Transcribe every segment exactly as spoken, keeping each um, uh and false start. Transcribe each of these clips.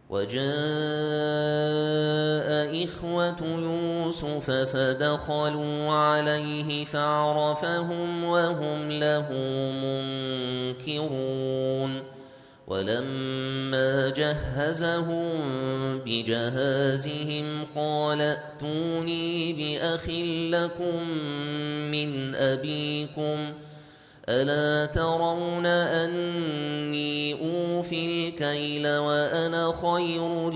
وجاء إخوة يوسف فدخلوا عليه فعرفهم وهم له منكرون ولما جهزهم بجهازهم قال ائتوني بأخ لكم من أبيكم ألا ترون أني أوفي الكيل وأنا خير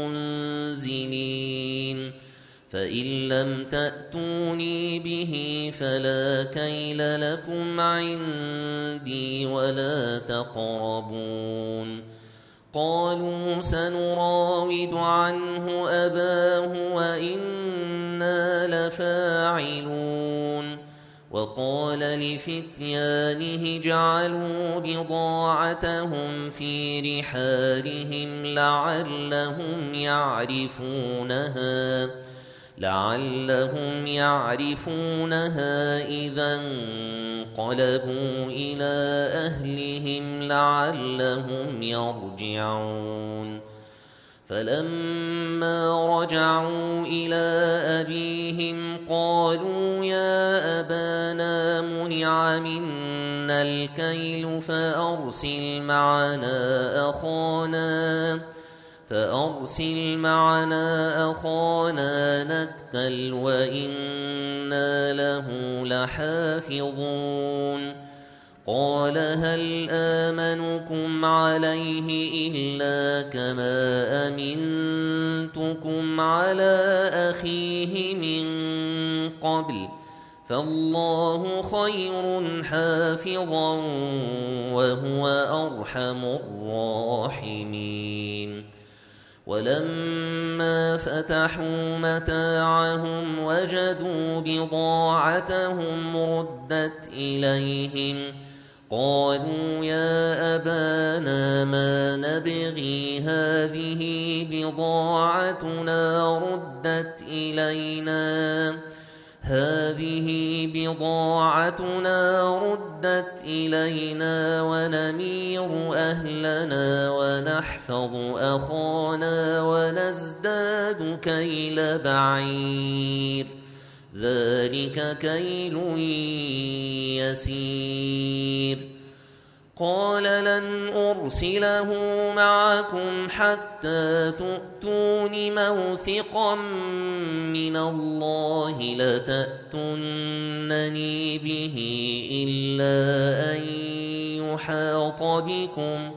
المنزلين فإن لم تأتوني به فلا كيل لكم عندي ولا تقربون قالوا سنراود عنه أباه وإنا لفاعلون وقال لفتيانه اجعلوا بضاعتهم في رحالهم لعلهم يعرفونها لعلهم يعرفونها إذا انقلبوا إلى أهلهم لعلهم يرجعون فلما رجعوا إلى أبيهم قالوا يا أبانا منع منا الكيل فأرسل معنا أخانا فأرسل معنا أخانا نكتل وإنا له لحافظون قال هل آمنكم عليه إلا كما أمنتكم على أخيه من قبل فالله خير حافظا وهو أرحم الراحمين ولما فتحوا متاعهم وجدوا بضاعتهم ردت إليهم قالوا يا أبانا ما نبغي هذه بضاعتنا ردت إلينا هذه بضاعتنا ردت إلينا ونمير أهلنا ونحفظ أخانا ونزداد كيل بعير ذلك كيل يسير قال لن أرسله معكم حتى تؤتون موثقا من الله لتأتونني به إلا أن يحاط بكم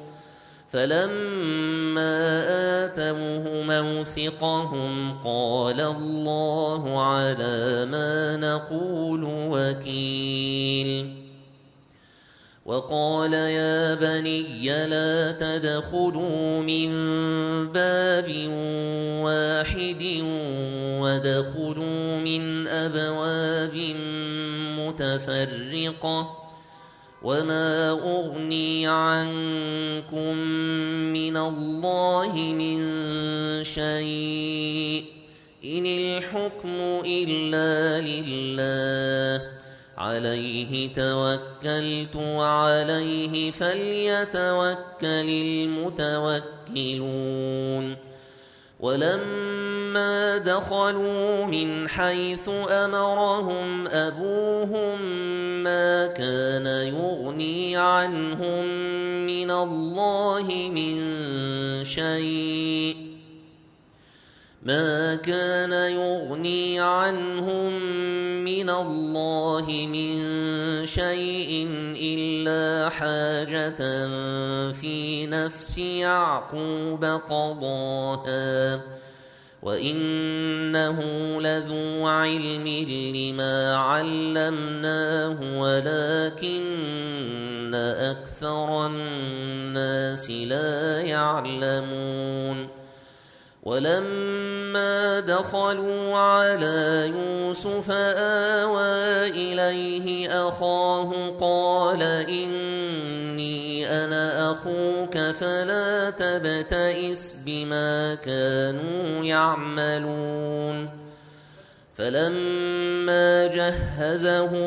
فلما آتوه موثقهم قال الله على ما نقول وكيل وقال يا بني لا تدخلوا من باب واحد وادخلوا من أبواب متفرقة وما أغني عنكم من الله من شيء إن الحكم إلا لله عليه توكلت وعليه فليتوكل المتوكلون ولما دخلوا من حيث أمرهم أبوهم ما كان يغني عنهم من الله من شيء ما كان يغني عنهم من الله من شيء إلا حاجة في نفس يعقوب قضاها وإنه لذو علم لما علمناه ولكن أكثر الناس لا يعلمون ولما دخلوا على يوسف آوى إليه أخاه قال إني أنا أخوك فلا تبتئس بما كانوا يعملون فلما جهزهم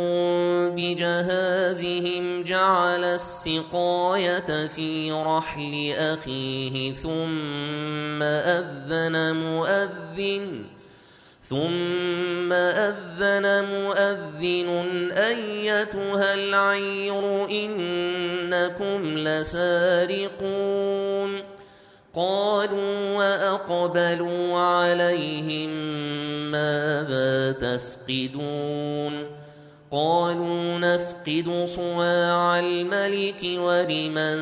بجهازهم جعل السقاية في رحل أخيه ثم أذن مؤذن ثم أذن مؤذن أيتها العير إنكم لسارقون قالوا وأقبلوا عليهم ماذا تفقدون قالوا نفقد صواع الملك ولمن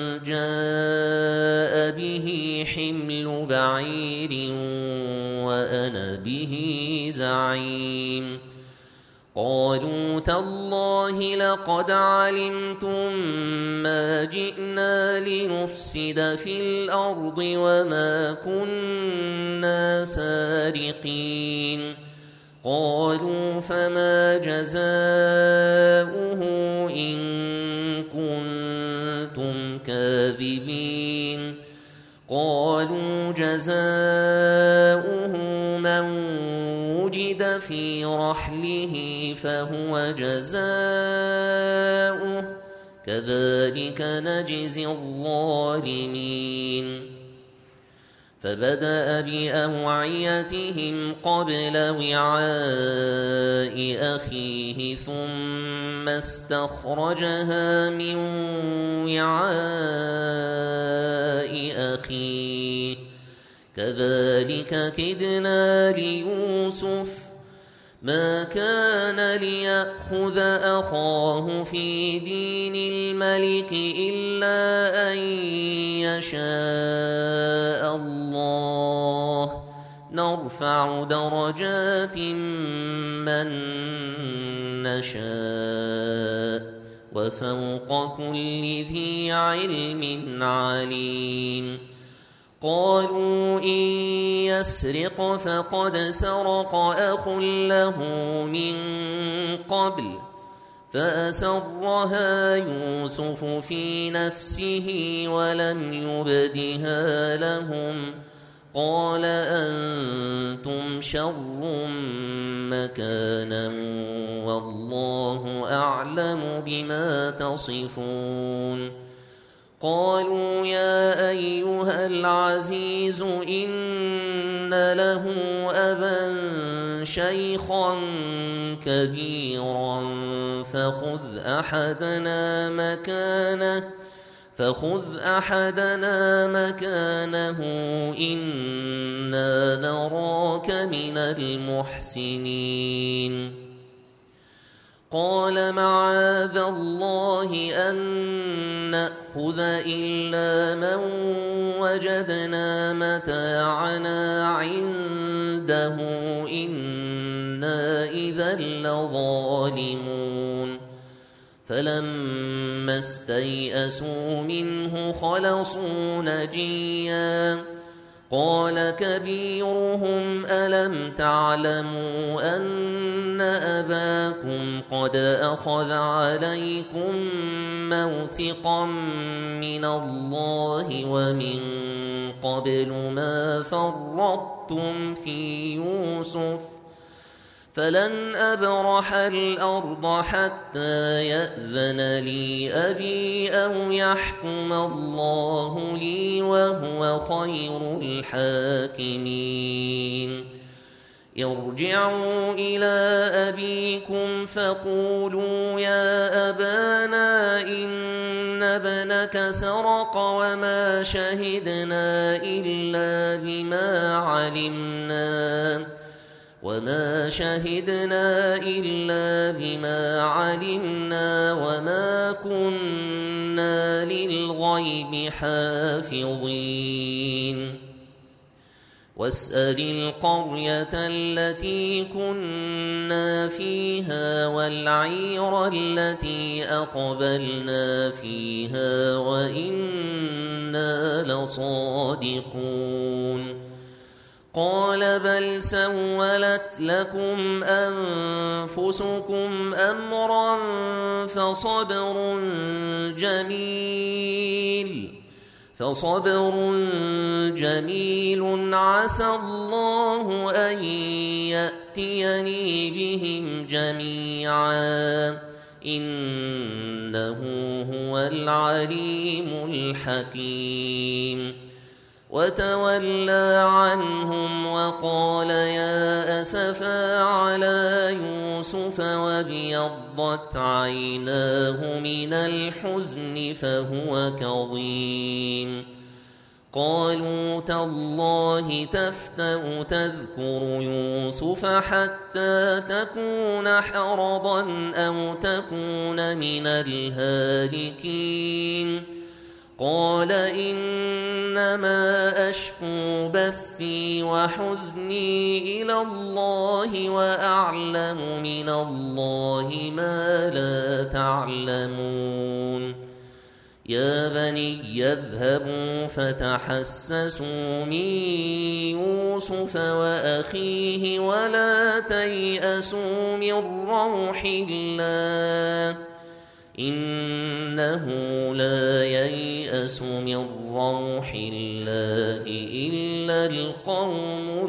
جاء به حمل بعير وأنا به زعيم قالوا تالله لقد علمتم ما جئنا لنفسد في الأرض وما كنا سارقين قالوا فما جزاؤه إن كنتم كاذبين قالوا جزاؤه من وجد في رحله فهو جزاؤه كذلك نجزي الظالمين فبدأ بأوعيتهم قبل وعاء أخيه ثم استخرجها من وعاء أخيه كذلك كدنا ليوسف ما كان ليأخذ أخاه في دين الملك إلا أن يشاء الله نرفع درجات من نشاء وفوق كل ذي علم عليم قالوا إن يسرق فقد سرق أخ له من قبل فأسرها يوسف في نفسه ولم يبدها لهم قال أنتم شر مكانا والله أعلم بما تصفون قالوا يا أيها العزيز إن له أبا شيخا كبيرا فخذ أحدنا مكانه فخذ أحدنا مكانه إنا نراك من المحسنين قال معاذ الله أن نأخذ إلا من وجدنا متاعنا عنده إنا إذا لظالمون فلما استيئسوا منه خلصوا نجيا قال كبيرهم ألم تعلموا أن أباكم قد أخذ عليكم موثقا من الله ومن قبل ما فرطتم في يوسف فلن أبرح الأرض حتى يأذن لي أبي أو يحكم الله لي وهو خير الحاكمين ارجعوا إلى أبيكم فقولوا يا أبانا إن ابنك سرق وما شهدنا إلا بما علمنا وما شهدنا إلا بما علمنا وما كنا للغيب حافظين واسأل القرية التي كنا فيها والعير التي أقبلنا فيها وإنا لصادقون قال بل سولت لكم أنفسكم أمرا فصبر جميل فصبر جميل عسى الله أن يأتيني بهم جميعا إنه هو العليم الحكيم وتولى عنهم وقال يا أسفا على يوسف وابيضت عيناه من الحزن فهو كظيم قالوا تالله تفتأ تذكر يوسف حتى تكون حرضا أو تكون من الهالكين قال إنما أشكو بثي وحزني إلى الله وأعلم من الله ما لا تعلمون يا بني اذهبوا فتحسسوا من يوسف وأخيه ولا تيأسوا من روح الله إنه لا ييأس من روح الله إلا القوم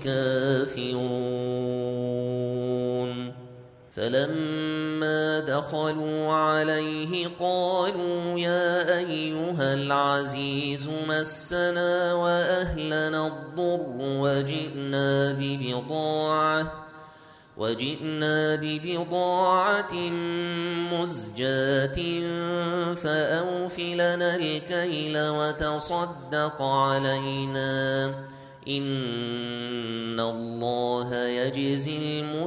الكافرون فلما دخلوا عليه قالوا يا أيها العزيز مسنا وأهلنا الضر وجئنا ببضاعة وجئنا ببضاعة مزجاة فأوف لنا الكيل وتصدق علينا إن الله يجزي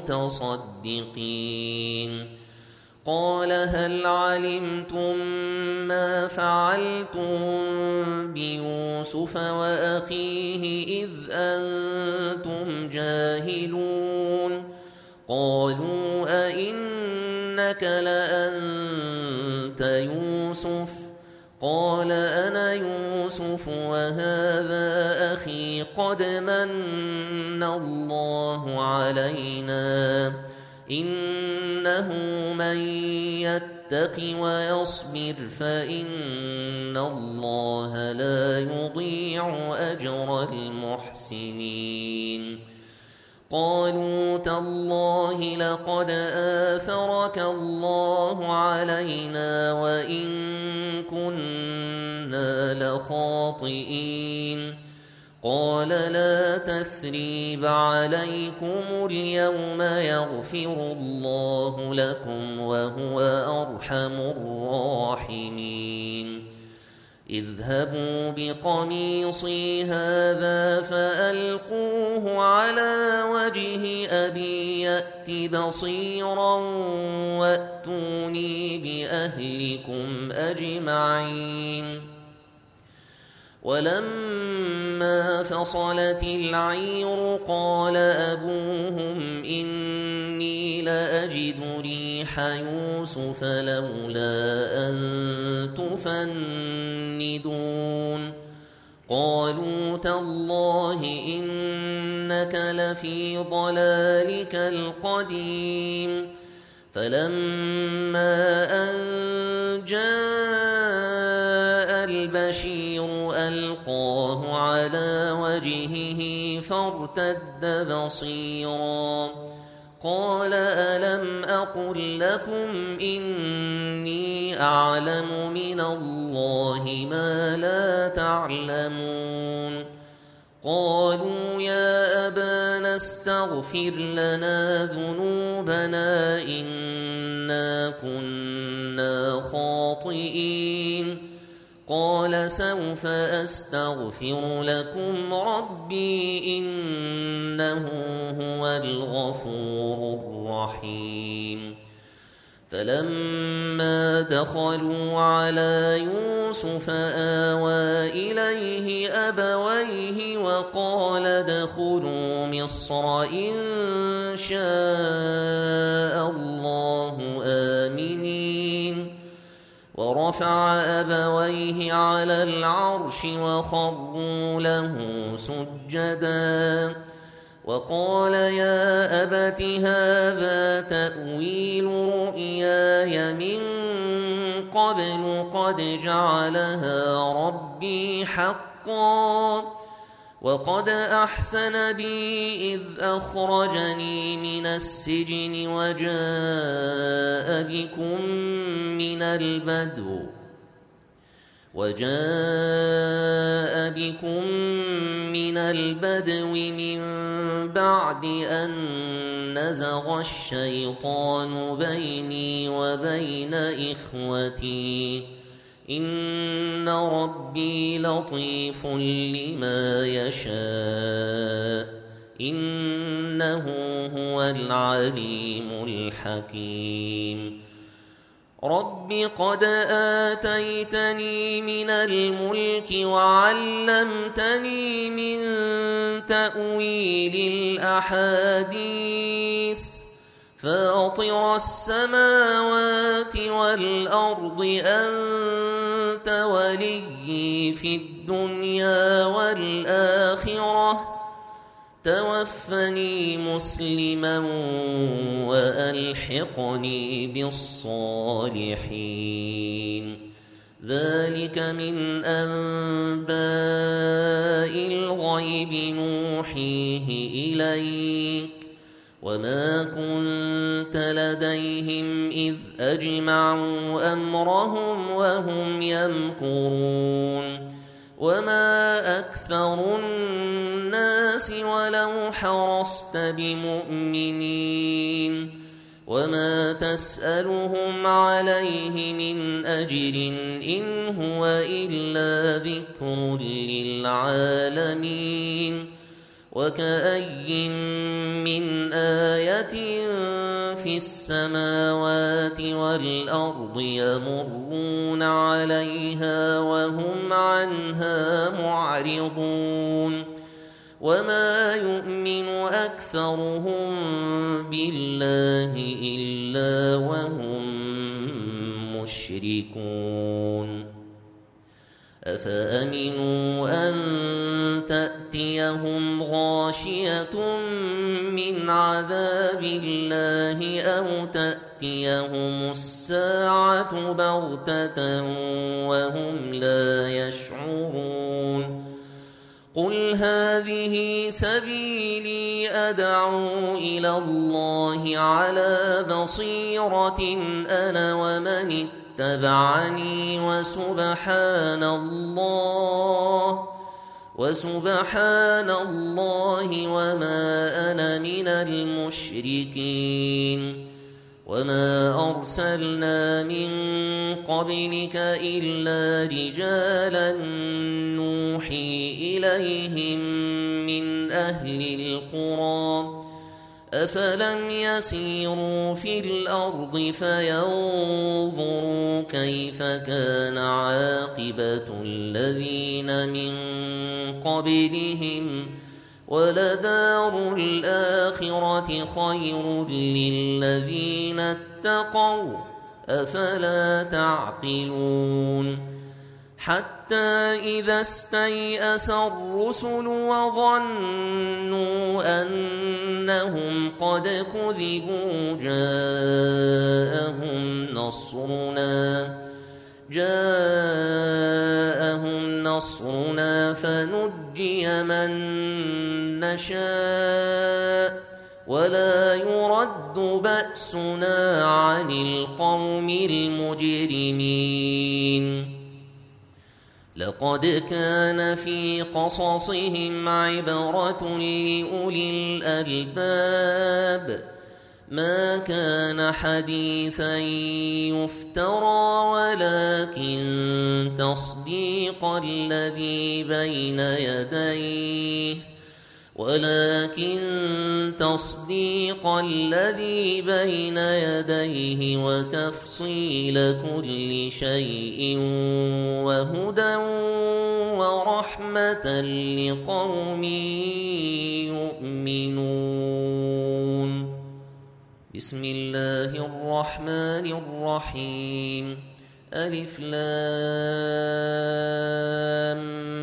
المتصدقين قال هل علمتم ما فعلتم بيوسف وأخيه إذ أنتم جاهلون قالوا أئنك لأنت يوسف قال أنا يوسف وهذا أخي قد من الله علينا إنه من يتق ويصبر فإن الله لا يضيع أجر المحسنين قالوا تالله لقد آثرك الله علينا وإن كنا لخاطئين قال لا تثريب عليكم اليوم يغفر الله لكم وهو أرحم الراحمين اذهبوا بقميصي هذا فألقوه على وجه أبي يأت بصيرا وأتوني بأهلكم أجمعين ولما فصلت العير قال أبوهم إني لأجد ريح يوسف لولا أن تفندون قالوا تالله إنك لفي ضلالك القديم فلما أن جاء البشير ألقاه على وجهه فارتد بصيرا قال ألم أقل لكم إني أعلم من الله ما لا تعلمون قالوا يا أبانا استغفر لنا ذنوبنا إنا كنا خاطئين قال سوف أستغفر لكم ربي إنه هو الغفور الرحيم فلما دخلوا على يوسف آوى إليه أبويه وقال ادخلوا مصر إن شاء الله آمنين ورفع أبويه على العرش وخروا له سجدا وقال يا أبت هذا تأويل رؤياي من قبل قد جعلها ربي ربي حقا وقد أحسن بي إذ أخرجني من السجن وجاء بكم من البدو وجاء بكم من البدو من بعد أن نزغ الشيطان بيني وبين إخوتي إن ربي لطيف لما يشاء إنه هو العليم الحكيم رب قد آتيتني من الملك وعلمتني من تأويل الأحاديث فاطر السماوات والأرض أنت وليي في الدنيا والآخرة توفني مسلما وألحقني بالصالحين ذلك من أنباء الغيب نوحيه إليك وما كنت لديهم إذ أجمعوا أمرهم وهم يمكرون وما أكثر الناس ولو حرصت بمؤمنين وما تسألهم عليه من أجر إن هو إلا ذكر للعالمين وكأي من آية في السماوات والأرض يمرون عليها وهم عنها معرضون وما يؤمن أكثرهم بالله إلا وهم مشركون أفأمنوا أن تأتيهم غاشية من عذاب الله أو تأتيهم الساعة بغتة وهم لا يشعرون قل هذه سبيلي أدعو إلى الله على بصيرة أنا ومن اتبعني وسبحان الله وسبحان الله وما أنا من المشركين وما أرسلنا من قبلك إلا رجالا نوحي إليهم من أهل القرى أفلم يسيروا في الأرض فينظروا كيف كان عاقبة الذين من قبلهم ولدار الآخرة خير للذين اتقوا أفلا تعقلون حتى إذا استيأس الرسل وظنوا أنهم قد كذبوا جاءهم نصرنا جاءهم نصرنا فنجي من نشاء ولا يرد بأسنا عن القوم المجرمين لقد كان في قصصهم عبرة لأولي الألباب ما كان حديثا يفترى ولكن تصديق الذي بين يديه ولكن تصديق الذي بين يديه وتفصيل كل شيء وهدى ورحمة لقوم يؤمنون بسم الله الرحمن الرحيم ألف لام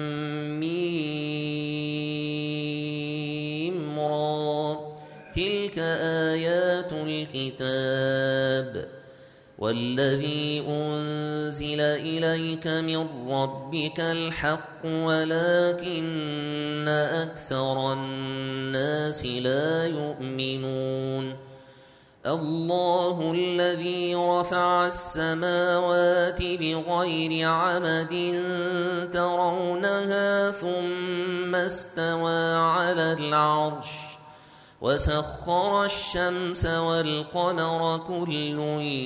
ميم را تلك آيات الكتاب والذي أنزل أنزل إليك من ربك الحق ولكن أكثر الناس لا يؤمنون الله الذي رفع السماوات بغير عمد ترونها ثم استوى على العرش وسخر الشمس والقمر كل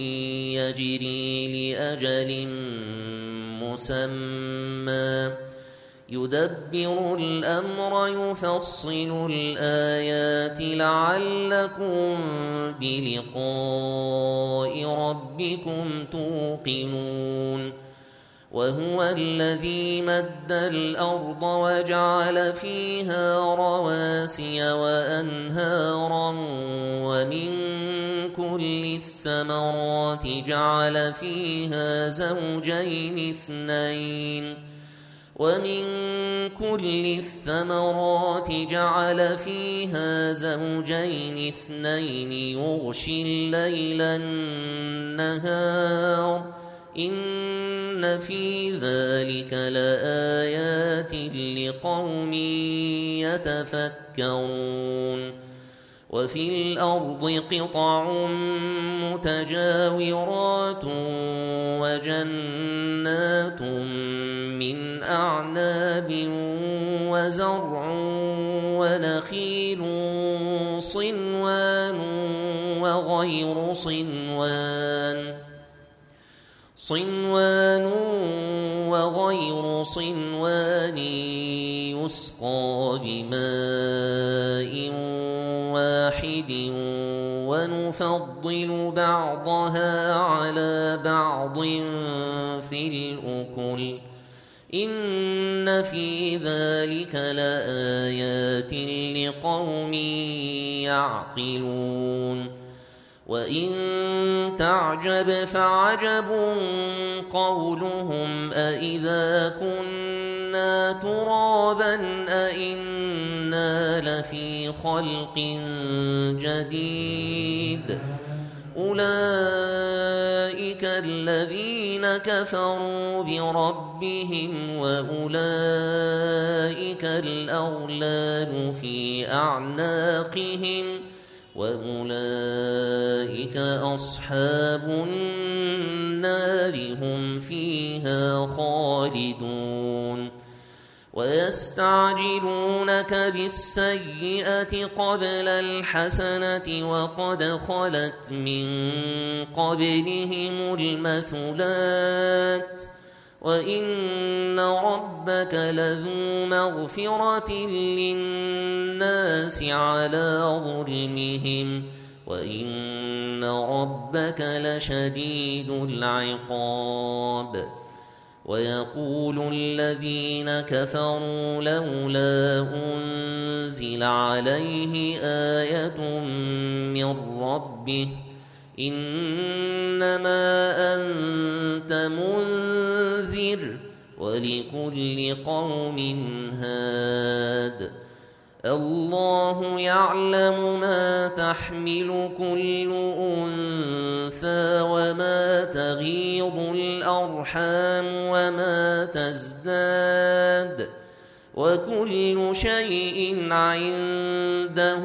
يجري لأجل مسمى يدبر الأمر يفصل الآيات لعلكم بلقاء ربكم توقنون وهو الذي مد الأرض وجعل فيها رواسي وأنهارا ومن كل الثمرات جعل فيها زوجين اثنين ومن كل الثمرات جعل فيها زوجين اثنين يغشي الليل النهار إن في ذلك لآيات لقوم يتفكرون وفي الأرض قطع متجاورات وجنات من أعناب وزرع ونخيل صنوان وغير صنوان صنوان وغير صنوان يسقى بماء واحد ونفضل بعضها على بعض في الأكل إن في ذلك لآيات لقوم يعقلون وإن تعجب فعجب قولهم أإذا كنا ترابا أإنا لفي خلق جديد أولئك الذين كفروا بربهم وأولئك الأغلال في أعناقهم وأولئك أصحاب النار هم فيها خالدون ويستعجلونك بالسيئة قبل الحسنة وقد خلت من قبلهم المثلات وإن ربك لذو مغفرة للناس على ظلمهم وإن ربك لشديد العقاب ويقول الذين كفروا لولا أنزل عليه آية من ربه إنما أنت منذر ولكل قوم هاد الله يعلم ما تحمل كل أنثى وما تغيض الأرحام وما تزداد وكل شيء عنده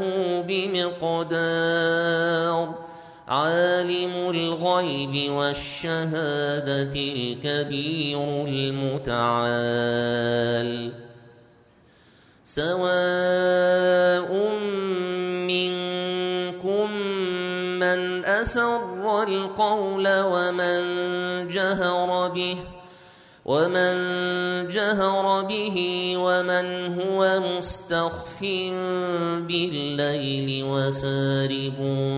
بمقدار عالم الغيب والشهادة الكبير المتعال سواء منكم من أسر القول ومن جهر به ومن جهر به ومن هو مستخف بالليل وسارب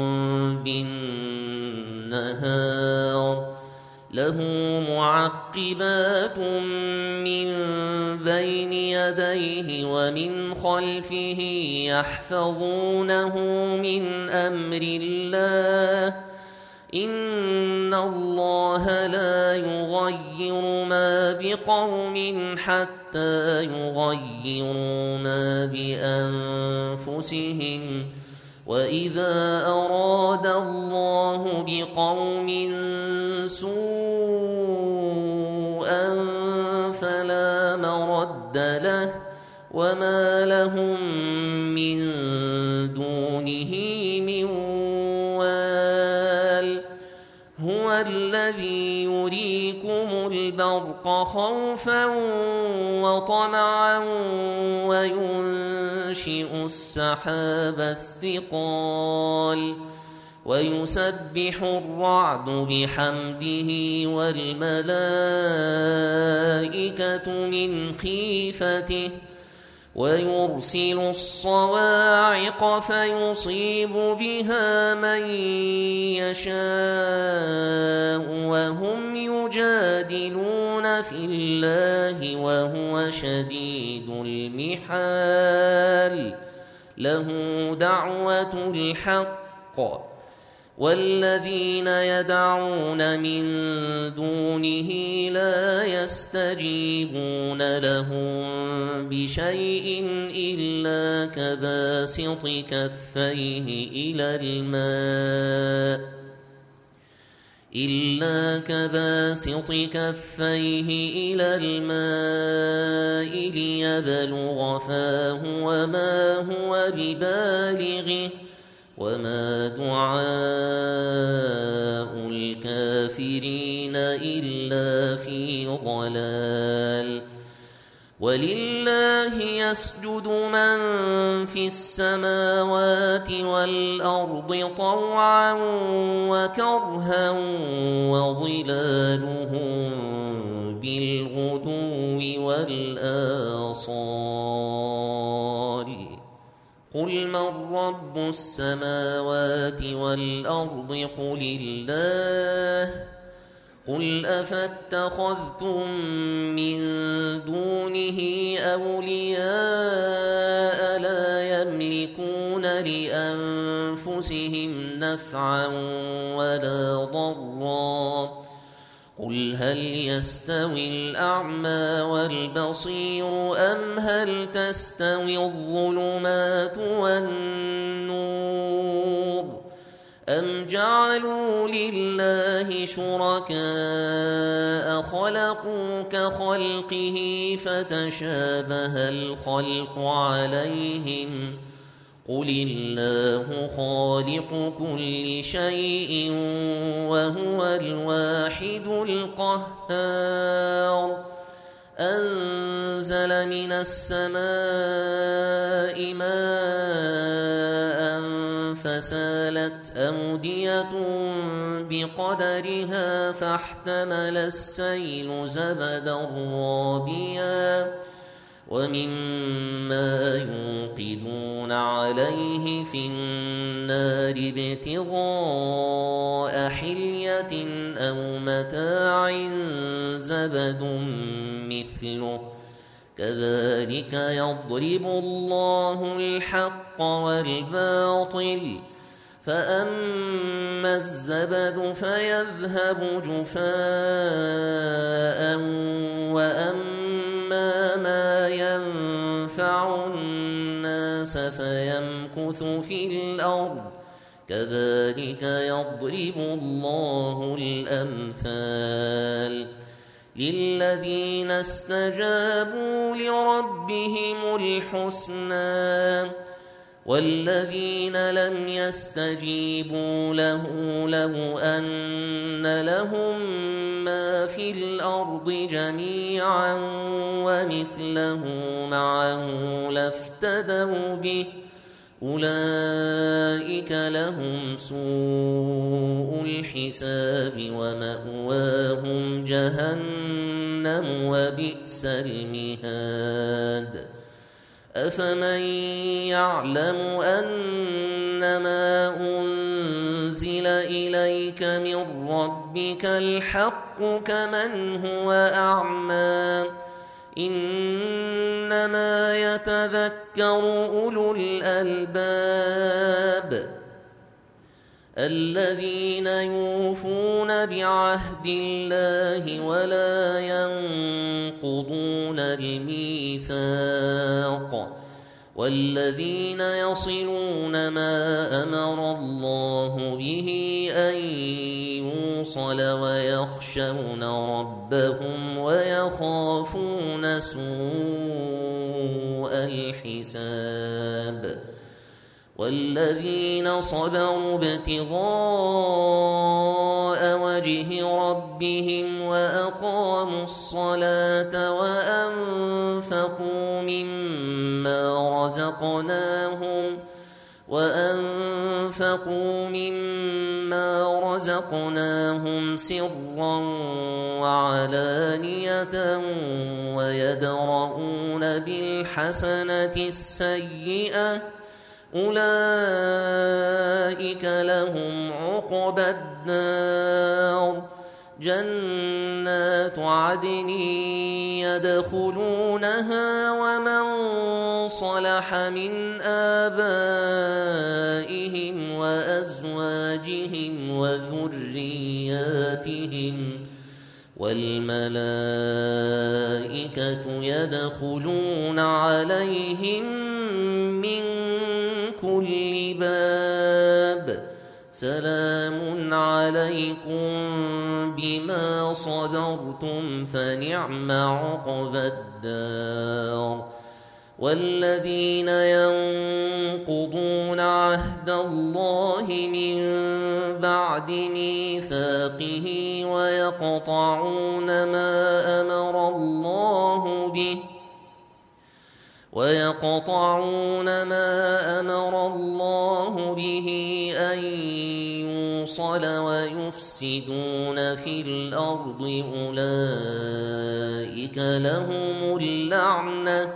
بالنهار له معقبات من بين يديه ومن خلفه يحفظونه من أمر الله إن الله لا يغير ما بقوم حتى يغيروا ما بأنفسهم وإذا أراد الله بقوم سوءا مرد له وما لهم من دونه من وال هو الذي يريكم البرق خوفا وطمعا وينشئ السحاب الثقال ويسبح الرعد بحمده والملائكة من خيفته ويرسل الصواعق فيصيب بها من يشاء وهم يجادلون في الله وهو شديد المحال له دعوة الحق والذين يدعون من دونه لا يستجيبون لهم بشيء إلا كباسط كفيه إلى الماء إلا كباسط كفيه إلى الماء ليبلغ فاه وما هو ببالغه وما دعاء الكافرين إلا في ضلال ولله يسجد من في السماوات والأرض طوعا وكرها وظلالهم بالغدو والآصال قل من رب السماوات والأرض قل الله قل أفاتخذتم من دونه أولياء لا يملكون لأنفسهم نفعا ولا ضرا قل هل يستوي الأعمى والبصير أم هل تستوي الظلمات والنور أم جعلوا لله شركاء خلقوا كخلقه فتشابه الخلق عليهم قل الله خالق كل شيء وهو الواحد القهار أنزل من السماء ماء فسالت أودية بقدرها فاحتمل السيل زبدا رابيا ومما يوقدون عليه في النار ابتغاء حلية أو متاع زبد مثله كذلك يضرب الله الحق والباطل فأما الزبد فيذهب جفاء وأما ما ينفع الناس فيمكث في الأرض كذلك يضرب الله الأمثال للذين استجابوا لربهم الحسنى والذين لم يستجيبوا له لو أن لهم ما في الأرض جميعا ومثله معه لافتدوا به أولئك لهم سوء الحساب ومأواهم جهنم وبئس المهاد أفمن يعلم أنما أنزل إليك من ربك الحق كمن هو أعمى إنما يتذكر أولو الألباب الذين يوفون بعهد الله ولا ينقضون الميثاق والذين يصلون ما أمر الله به أن يوصل ويخشون ربهم ويخافون سوء الحساب والذين صبروا ابتغاء وجه ربهم وأقاموا الصلاة وأنفقوا مما رزقناهم وأنفقوا مما رزقناهم سرا وعلانية ويدرؤون بالحسنة السيئة أولئك لهم عقبى الدار جنات عدن يدخلونها ومن صلح من آبائهم وأزواجهم وذرياتهم والملائكة يدخلون عليهم من كل باب سلام عليكم بما صبرتم فنعم عقبى الدار والذين ينقضون عهد الله من بعد ميثاقه ويقطعون ما أمر الله به ويقطعون ما أمر الله به أن يوصل ويفسدون في الأرض أولئك لهم اللعنة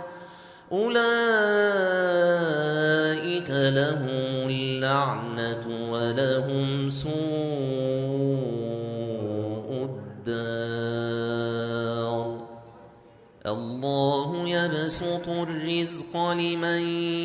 أولئك لهم اللعنة ولهم سوء الدار الله يبسط الرزق لمن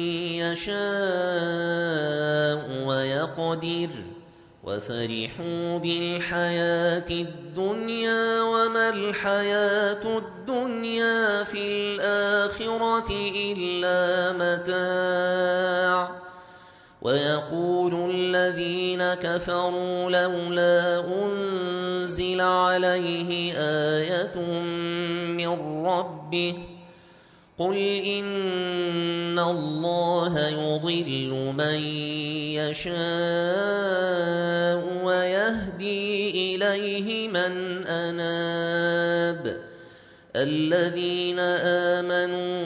يشاء ويقدر وفرحوا بالحياة الدنيا وما الحياة الدنيا في الآخرة إلا متاع ويقول الذين كفروا لولا أنزل عليه آية من ربه قل إن الله يضل من يشاء ويهدي إليه من أناب الذين آمنوا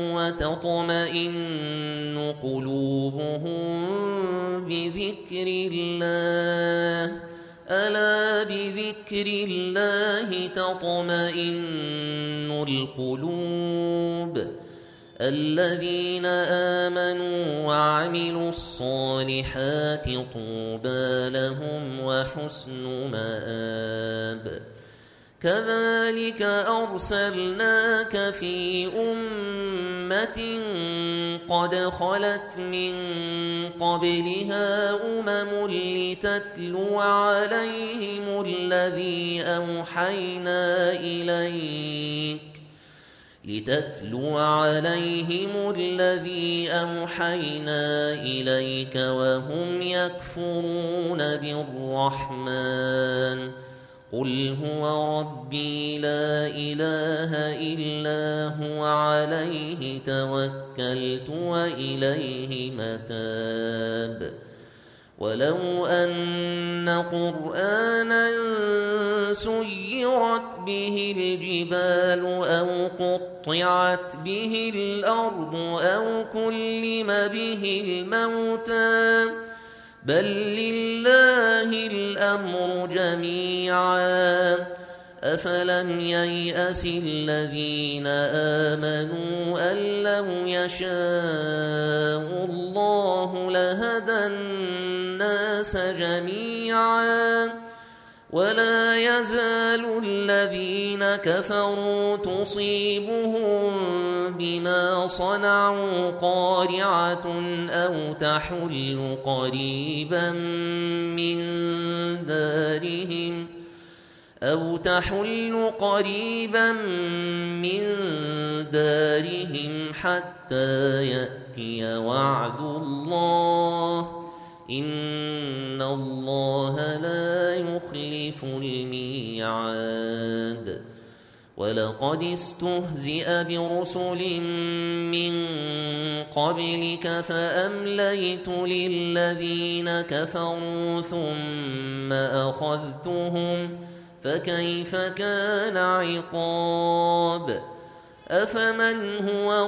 وتطمئن قلوبهم بذكر الله ألا بذكر الله تطمئن القلوب الذين آمنوا وعملوا الصالحات طوبى لهم وحسن مآب كذلك أرسلناك في أمة قد خلت من قبلها أمم لتتلو عليهم الذي أوحينا إليك لتتلو عليهم الذي أوحينا إليك وهم يكفرون بالرحمن قل هو ربي لا إله إلا هو عليه توكلت وإليه متاب ولو أن قرآنا سيرت به الجبال أو قطعت به الأرض أو كلم به الموتى بل لله الأمر جميعا أفلم ييأس الذين آمنوا أن لو يشاء الله لهدى الناس جميعا ولا يزال الذين كفروا تصيبهم بما صنعوا قارعة أو تحل قريبا من دارهم أو تحل قريبا من دارهم حتى يأتي وعد الله إن الله لا يخلف الميعاد ولقد استهزئ برسل من قبلك فأمليت للذين كفروا ثم أخذتهم فكيف كان عقاب أفمن هو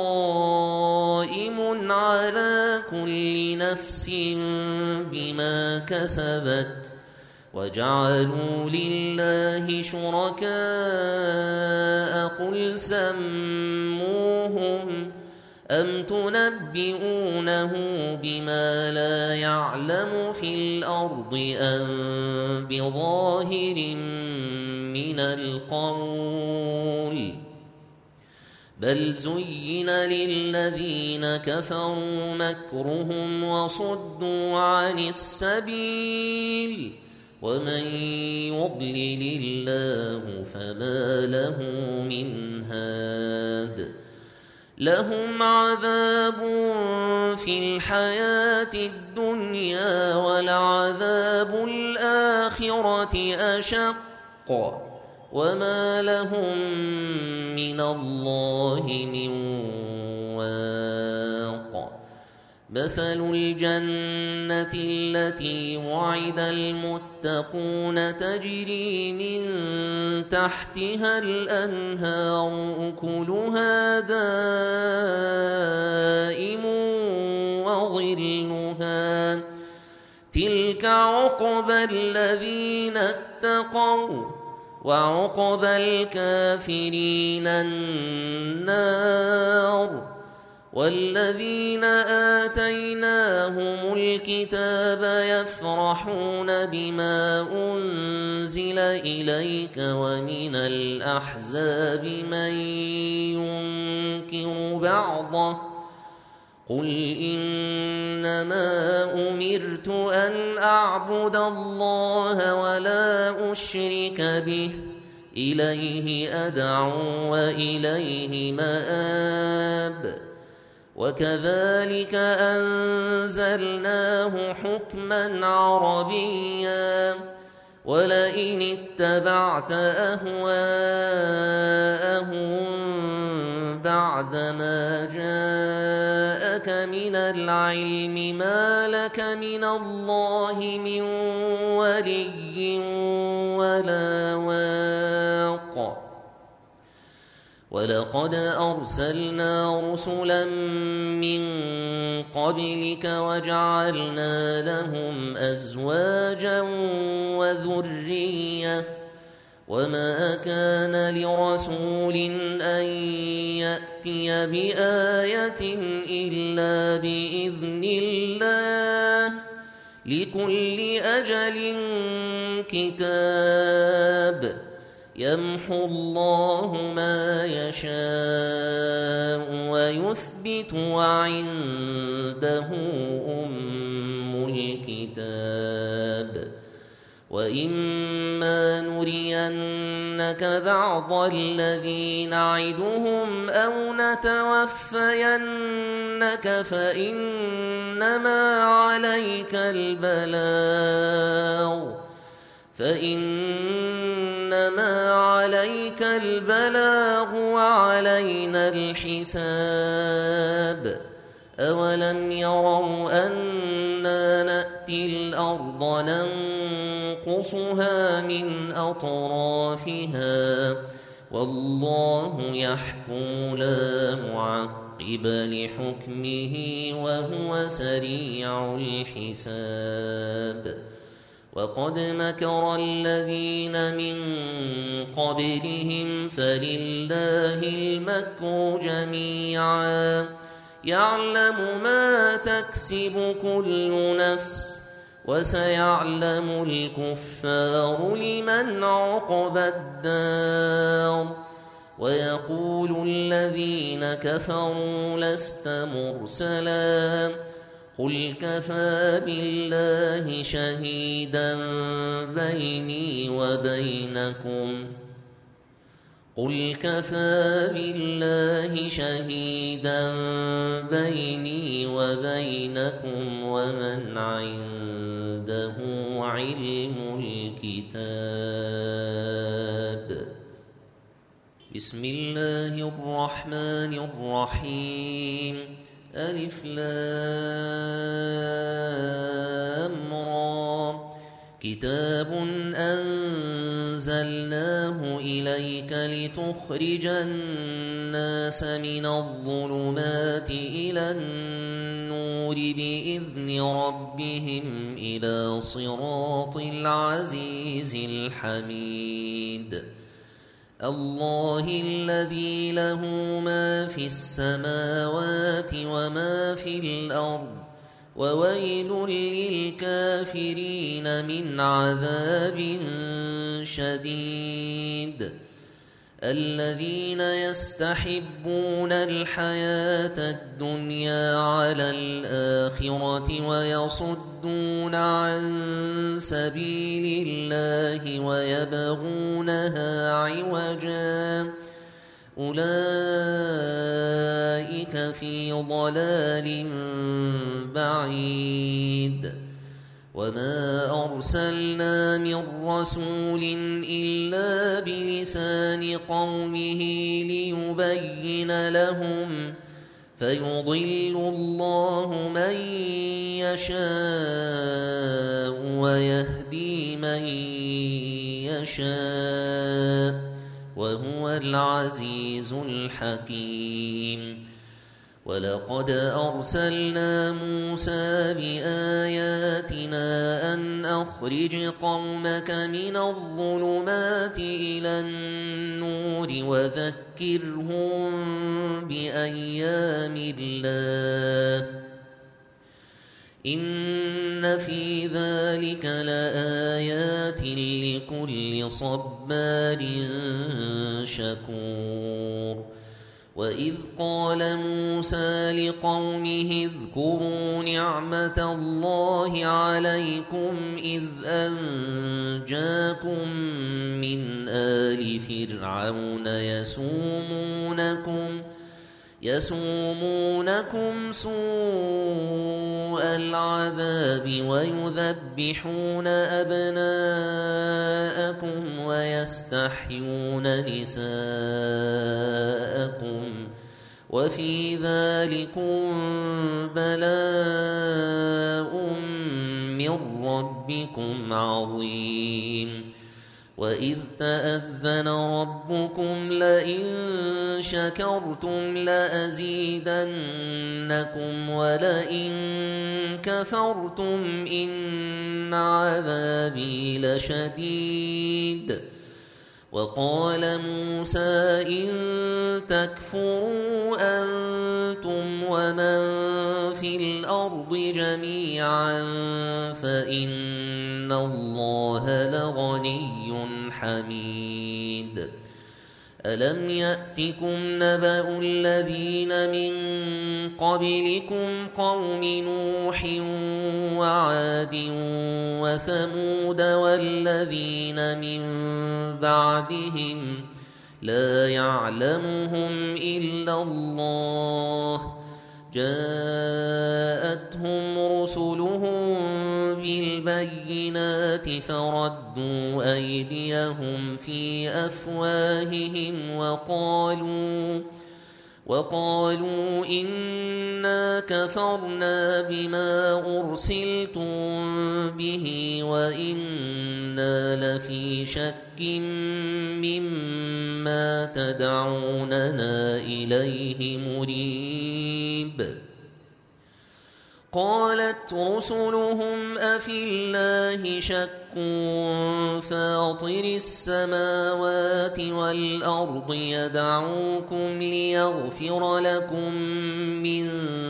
قائم على كل نفس بما كسبت وجعلوا لله شركاء قل سموهم أم تنبئونه بما لا يعلم في الأرض أم بظاهر من القول بل زين للذين كفروا مكرهم وصدوا عن السبيل ومن يضلل الله فما له من هاد لهم عذاب في الحياة الدنيا ولعذاب الآخرة أشق وما لهم من الله من واق مثل الجنة التي وعد المتقون تجري من تحتها الأنهار أكلها دائم وظلها تلك عقبى الذين اتقوا وعقبى الكافرين النار والذين آتيناهم الكتاب يفرحون بما أنزل إليك ومن الأحزاب من ينكر بعضه قل إنما أمرت أن أعبد الله ولا أشرك به إليه أدعو وإليه مآب وكذلك أنزلناه حكما عربيا ولئن اتبعت أهواءهم بعدما جاءك من العلم ما لك من الله من ولي ولا واق ولقد أرسلنا رسلا من قبلك وجعلنا لهم أزواجا وذرية وما كان لرسول أن يأتي بآية إلا بإذن الله لكل أجل كتاب يمحو الله ما يشاء ويثبت وعنده أم الكتاب وإما نرينك بعض الذي نعدهم أو نتوفينك فإنما عليك البلاغ فإنما عليك البلاغ وعلينا الحساب أولم يروا أنا نأتي الأرض ننقصها من أطرافها والله يحكم لا معقب لحكمه وهو سريع الحساب وقد مكر الذين من قبلهم فلله المكر جميعا يعلم ما تكسب كل نفس وسيعلم الكفار لمن عقبى الدار ويقول الذين كفروا لست مرسلا قل كفى بالله شهيدا بيني وبينكم قل كفى بالله شهيدا بيني وبينكم ومن عنده علم الكتاب. بسم الله الرحمن الرحيم. ألف لام را. كتاب أنزلناه إليك لتخرج الناس من الظلمات إلى النور بإذن ربهم إلى صراط العزيز الحميد. الله الذي له ما في السماوات وما في الأرض وويل للكافرين من عذاب شديد. الذين يستحبون الحياة الدنيا على الآخرة ويصدون عن سبيل الله ويبغونها عوجا أولئك في ضلال بعيد. وما أرسلنا من رسول إلا بلسان قومه ليبين لهم فيضل الله من يشاء ويهدي من يشاء وهو العزيز الحكيم. ولقد أرسلنا موسى بآياتنا أن أخرج قومك من الظلمات إلى النور وذكرهم بأيام الله إن في ذلك لآيات لكل صبار شكور. وإذ قال موسى لقومه اذكروا نعمة الله عليكم إذ أنجاكم من آل فرعون يسومونكم يسومونكم سوء العذاب ويذبحون أبناءكم ويستحيون نساءكم وفي ذلكم بلاء من ربكم عظيم. وإذ تأذن ربكم لئن شكرتم لأزيدنكم ولئن كفرتم إن عذابي لشديد. وقال موسى إن تكفروا أنتم ومن في الأرض جميعا فإن الله لغني حميد. ألم يأتكم نبأ الذين من قبلكم قوم نوح وعاد وثمود والذين من بعدهم لا يعلمهم إلا الله جاءتهم رسلهم بالبينات فردوا أيديهم في أفواههم وقالوا وقالوا إنا كفرنا بما أرسلتم به وإنا لفي شك مما تدعوننا إليه مريب. قالت رسلهم أفي الله شك فاطر السماوات والأرض يدعوكم ليغفر لكم من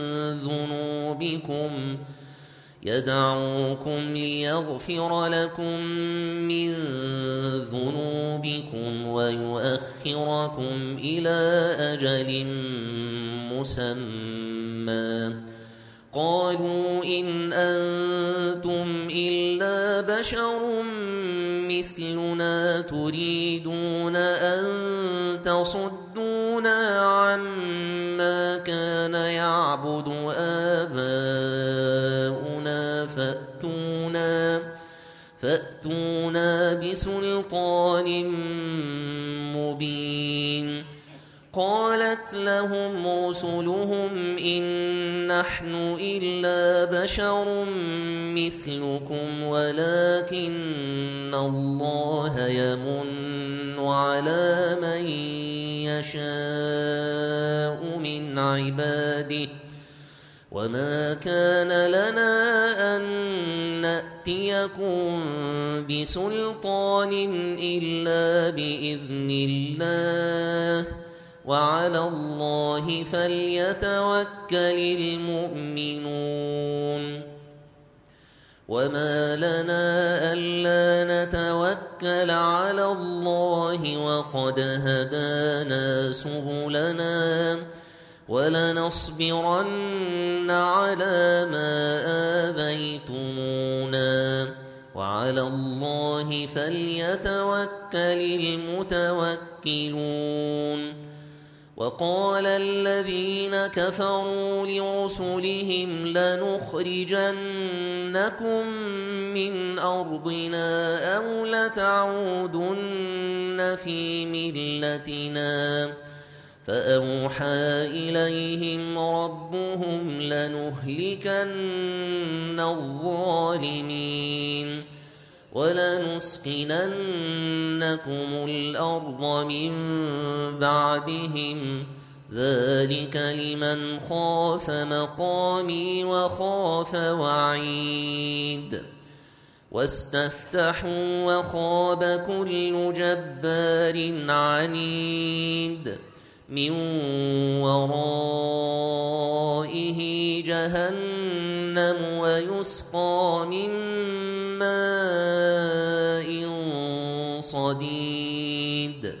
ذنوبكم يدعوكم ليغفر لكم من ذنوبكم ويؤخركم إلى أجل مسمى قالوا إن أنتم إلا بشر مثلنا تريدون أن تصدونا عما كان يعبد آباؤنا فأتونا فأتونا بسلطان مبين. قالت لهم رسلهم إن نحن إلا بشر مثلكم ولكن الله يمن على من يشاء من عباده وما كان لنا أن نأتيكم بسلطان إلا بإذن الله وعلى الله فليتوكل المؤمنون. وما لنا ألا نتوكل على الله وقد هدانا سبلنا ولنصبرن على ما آذيتمونا وعلى الله فليتوكل المتوكلون. وقال الذين كفروا لرسلهم لنخرجنكم من أرضنا أو لتعودن في ملتنا فأوحى إليهم ربهم لنهلكن الظالمين ولنسكننكم الأرض من بعدهم ذلك لمن خاف مقامي وخاف وعيد. واستفتحوا وخاب كل جبار عنيد من ورائه جهنم ويسقى من ماء صديد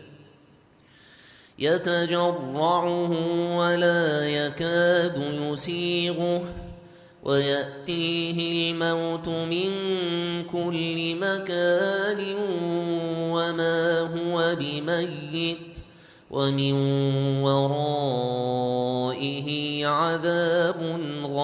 يتجرعه ولا يكاد يسيغه ويأتيه الموت من كل مكان وما هو بميت ومن ورائه عذاب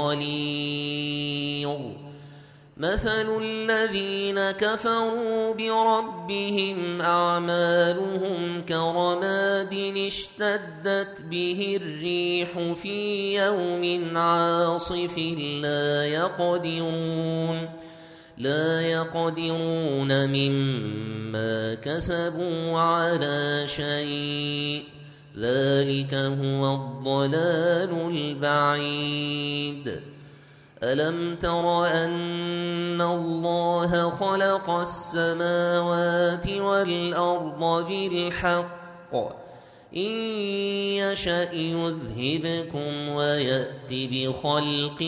غليظ. مثل الذين كفروا بربهم أعمالهم كرماد اشتدت به الريح في يوم عاصف لا يقدرون لا يقدرون مما كسبوا على شيء ذلك هو الضلال البعيد. ألم تر أن الله خلق السماوات والأرض بالحق إن يشأ يذهبكم ويأت بخلق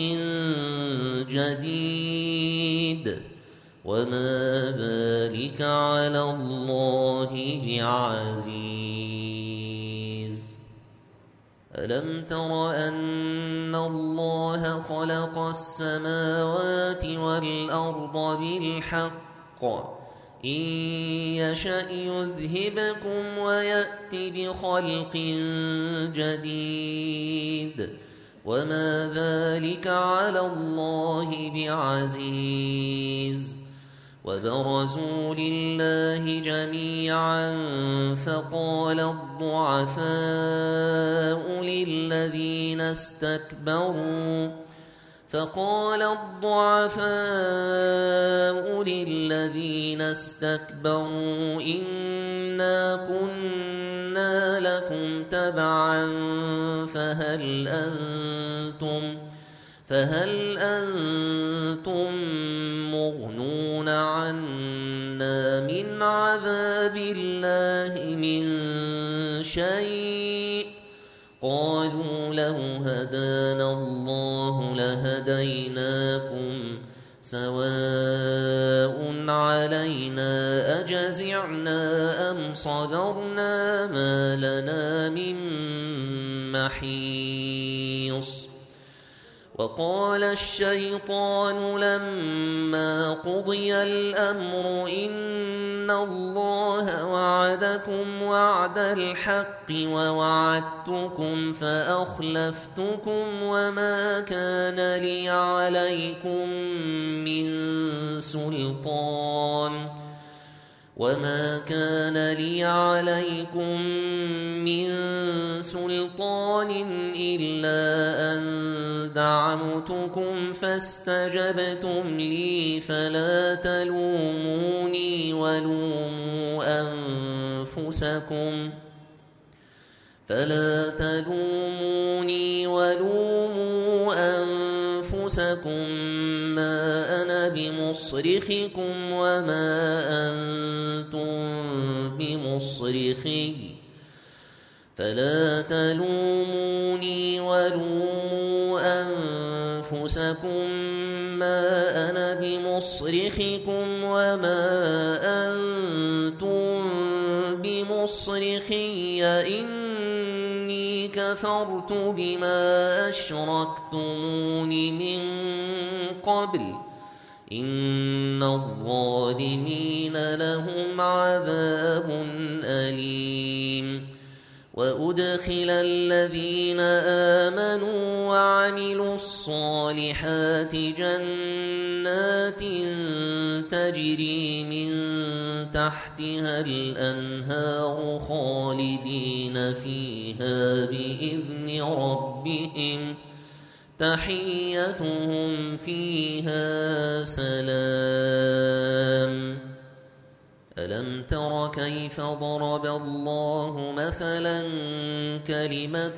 جديد وما ذلك على الله بعزيز. ألم تر أن الله خلق السماوات والأرض بالحق إن يشأ يذهبكم ويأت بخلق جديد وما ذلك على الله بعزيز. وبرزوا لله جميعا فقال الضعفاء للذين استكبروا فقال الضعفاء للذين استكبروا إنا كنا لكم تبعا فهل أنتم فهل أنتم مغنون عنا من عذاب الله من شيء قالوا لو هدانا الله لهديناكم سواء علينا أجزعنا أم صبرنا ما لنا من محيص. وقال الشيطان لما قضي الأمر إن الله وعدكم وعد الحق ووعدتكم فأخلفتكم وما كان لي عليكم من سلطان وما كان لي عليكم من سلطان إلا أن دعوتكم فاستجبتم لي فلا تلوموني ولوموا أنفسكم فلا تلوموني ولوموا أنفسكم ما أنا بمصرخكم وما أنتم بمصرخي فلا تلوموني ولوموا أنفسكم ما أنا بمصرخكم وما أنتم بمصرخي إني كفرت بما أشركتمون من قبل إن الظالمين لهم عذاب أليم وأدخل الذين آمنوا وعملوا الصالحات جنات تجري من تحتها الأنهار خالدين فيها بإذن ربهم تحيتهم فيها سلام ألم تر كيف ضرب الله مثلا كلمة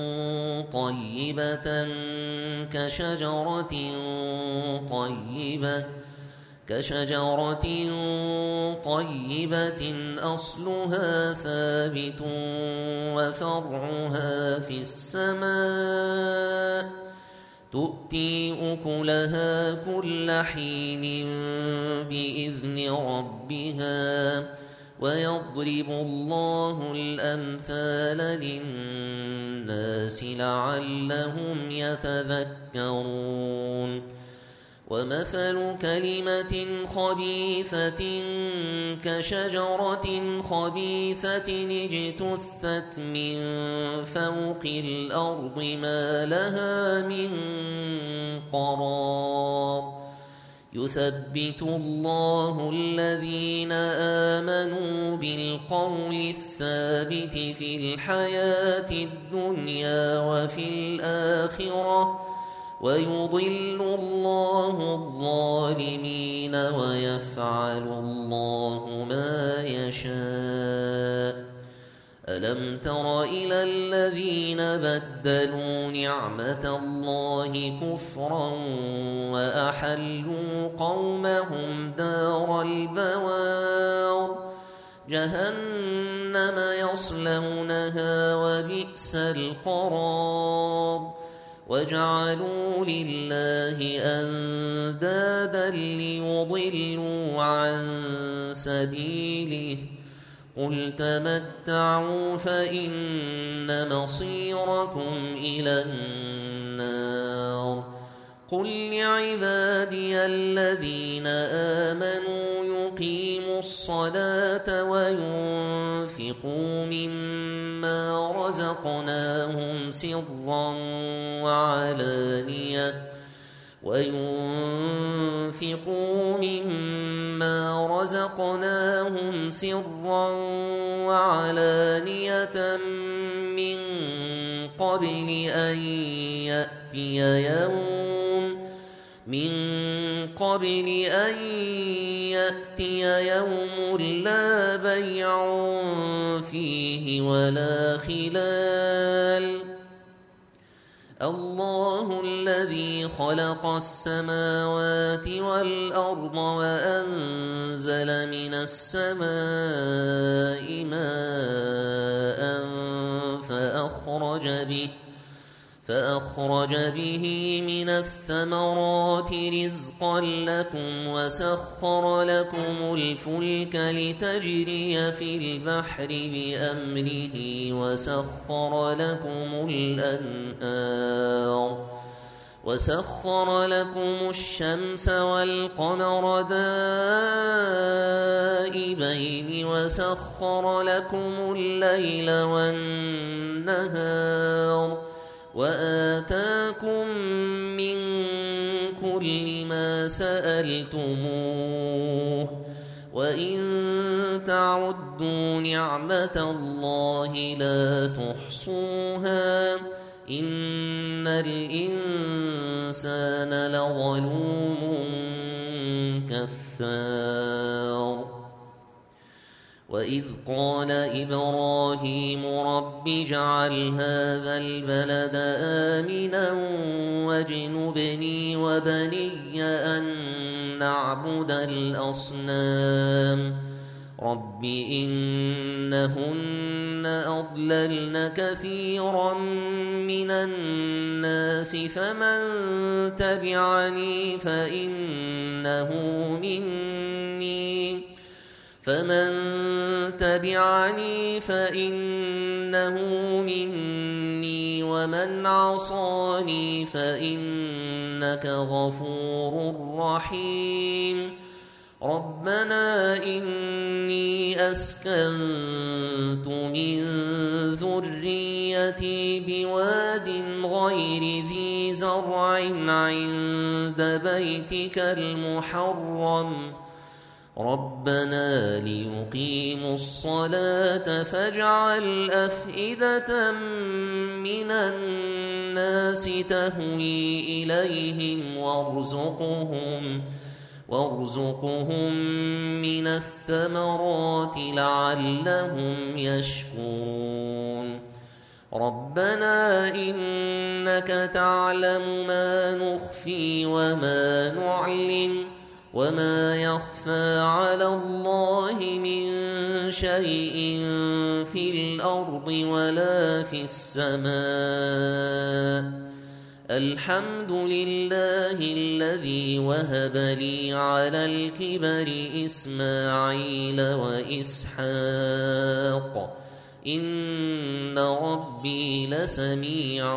طيبة كشجرة طيبة كشجرة طيبة أصلها ثابت وفرعها في السماء تؤتي أكلها كل حين بإذن ربها ويضرب الله الأمثال للناس لعلهم يتذكرون ومثل كلمة خبيثة كشجرة خبيثة اجتثت من فوق الأرض ما لها من قرار يثبت الله الذين آمنوا بالقول الثابت في الحياة الدنيا وفي الآخرة ويضل الله الظالمين ويفعل الله ما يشاء ألم تر إلى الذين بدلوا نعمة الله كفرا وأحلوا قومهم دار البوار جهنم يصلونها وبئس القرار وجعلوا لله أندادا ليضلوا عن سبيله قل تمتعوا فإن مصيركم إلى النار قل لعبادي الذين آمنوا يقيموا الصلاة وينفقوا مما رزقناهم سرا وعلانية وينفقوا مما رزقناهم سرا وعلانية من قبل أن يأتي يوم من قبل أن يأتي يوم لا بيع فيه ولا خلال الله الذي خلق السماوات والأرض وأنزل من السماء ماء فأخرج به فأخرج به من الثمرات رزقا لكم وسخر لكم الفلك لتجري في البحر بأمره وسخر لكم الأنهار وسخر لكم الشمس والقمر دائبين وسخر لكم الليل والنهار وآتاكم من كل ما سألتموه وإن تعدوا نعمة الله لا تحصوها إن الإنسان لظلوم كفار وإذ قال إبراهيم رب اجعل هذا البلد آمنا واجنبني وبني أن نعبد الأصنام رب إنهن أضللن كثيرا من الناس فمن تبعني فإنه مني فمن تبعني فإنه مني ومن عصاني فإنك غفور رحيم ربنا إني أسكنت من ذريتي بواد غير ذي زرع عند بيتك المحرم ربنا ليقيموا الصلاة فاجعل أفئدة من الناس تهوي إليهم وارزقهم وارزقهم من الثمرات لعلهم يشكرون ربنا إنك تعلم ما نخفي وما نعلن وما يخفى على الله من شيء في الأرض ولا في السماء الحمد لله الذي وهب لي على الكبر إسماعيل وإسحاق إن ربي لسميع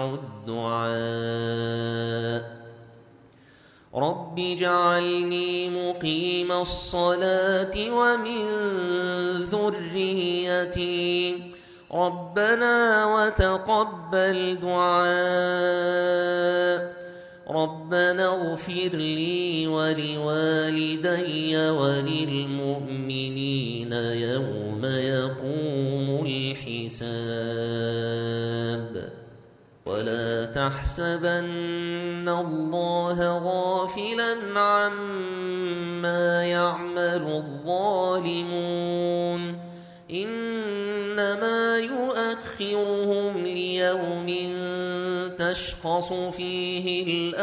الدعاء رب اجعلني مقيم الصلاة ومن ذريتي ربنا وتقبل دعاء ربنا اغفر لي ولوالدي وللمؤمنين يوم يقوم الحساب ولا تحسبن الله غافلا عما يعمل الظالمون إنما يؤخرهم ليوم تشخص فيه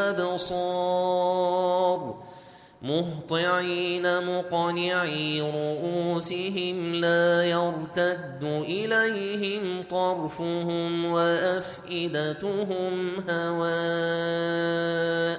الأبصار مهطعين مقنعي رؤوسهم لا يرتد إليهم طرفهم وأفئدتهم هواء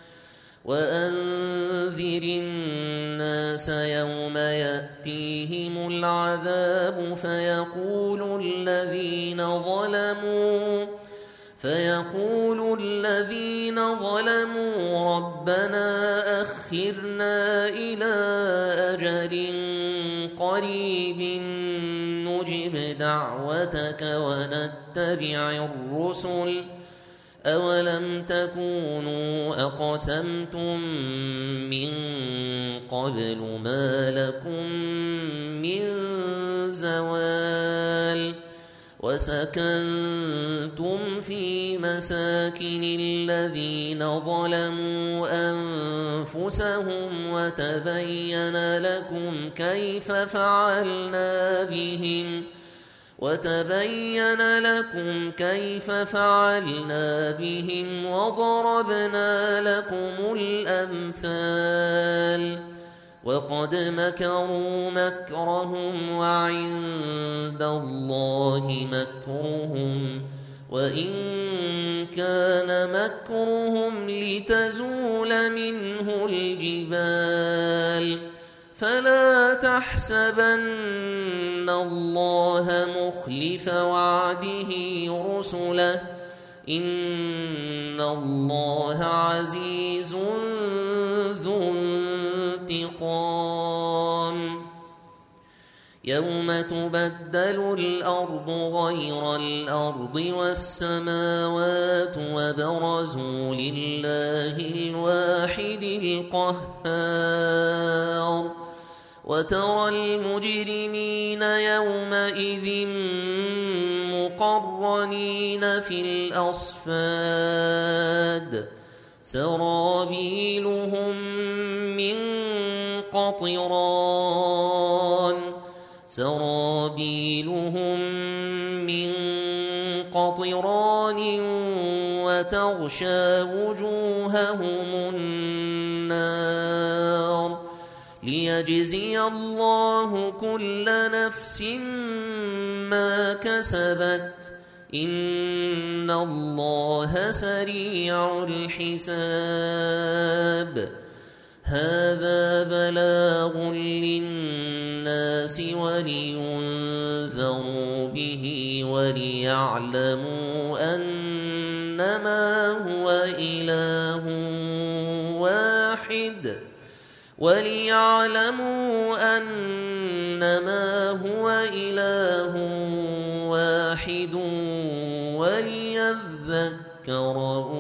وأنذر الناس يوم يأتيهم العذاب فيقول الذين ظلموا فيقول الذين ظلموا ربنا أخرنا إلى أجل قريب نجب دعوتك ونتبع الرسل أولم تكونوا أقسمتم من قبل ما لكم من زوال وسكنتم في مساكن الذين ظلموا أنفسهم وتبين لكم كيف فعلنا بهم وتبين لكم كيف فعلنا بهم وضربنا لكم الأمثال وقد مكروا مكرهم وعند الله مكرهم وإن كان مكرهم لتزول منه الجبال فلا تحسبن الله مخلف وعده رسله إن الله عزيز ذو انتقام يوم تبدل الأرض غير الأرض والسماوات وبرزوا لله الواحد القهار وترى المجرمين يومئذ مقرنين في الأصفاد سرابيلهم من قطران سرابيلهم من قطران وتغشى وجوههم النار ليجزي الله كل نفس ما كسبت إن الله سريع الحساب هذا بلاغ للناس ولينذروا به وليعلموا أنما هو إله واحد وليعلموا أنما هو إله واحد وليذكر